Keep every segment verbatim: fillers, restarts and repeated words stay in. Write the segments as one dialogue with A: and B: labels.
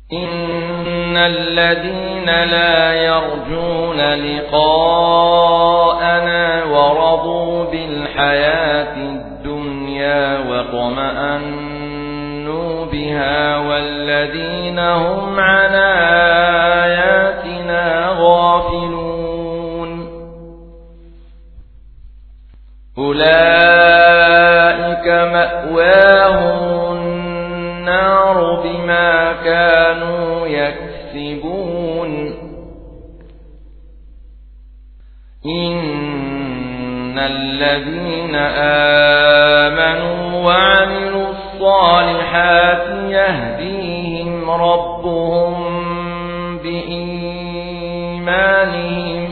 A: إن الذين لا يرجون لقاءنا ورضوا بالحياة الدنيا واطمأنوا بها والذين هم عن آياتنا غافلون أولئك مأواهم النار بما كانوا يكسبون إن الذين آمنوا وعملوا الصالحات يهديهم ربهم بإيمانهم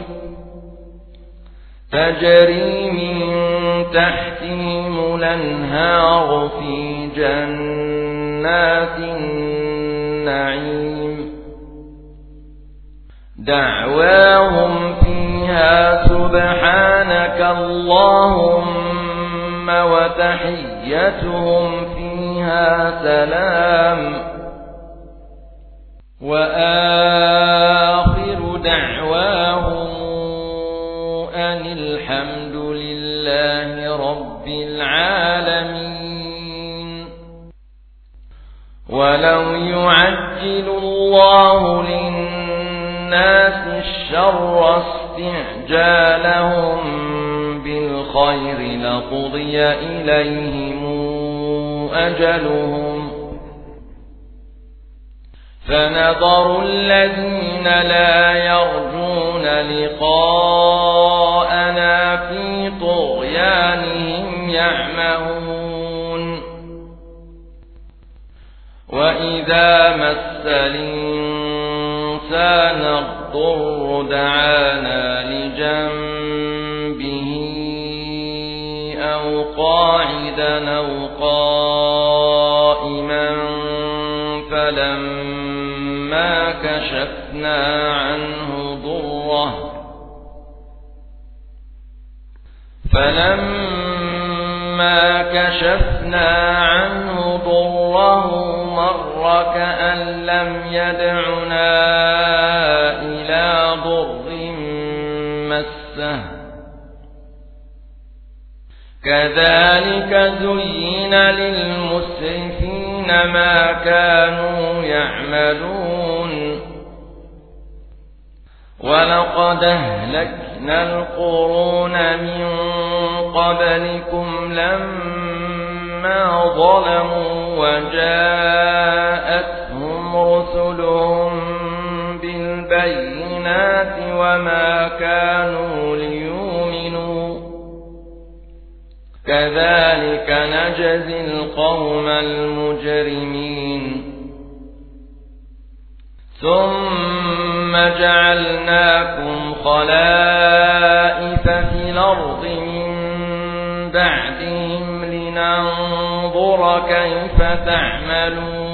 A: تجري من تحتهم الأنهار في جنات النعيم دعواهم فيها سبحانك اللهم وتحيتهم فيها سلام وآخر دعواهم أن الحمد لله رب العالمين ولو يعجل الله للناس الشر استعجالهم بالخير لقضي إليهم أجلهم فنظر الذين لا يرجون لقاءنا في طغيانهم يعمهون وإذا مس الإنسان الضر دعانا لجنبه أو قاعدا أو قائما فلما كشفنا عنه ضره فلما كشفنا عنه ضره مر كأن لم يدعنا إلى ضر مسه كذلك زين للمسرفين ما كانوا يعملون ولقد أهلكنا القرون من قبلكم لما ظلموا وجاءتهم رسلهم بالبينات وما كانوا ليؤمنوا كذلك نجزي القوم المجرمين ثم جعلناكم خلائف في الأرض من بعدهم لننظر كيف تعملون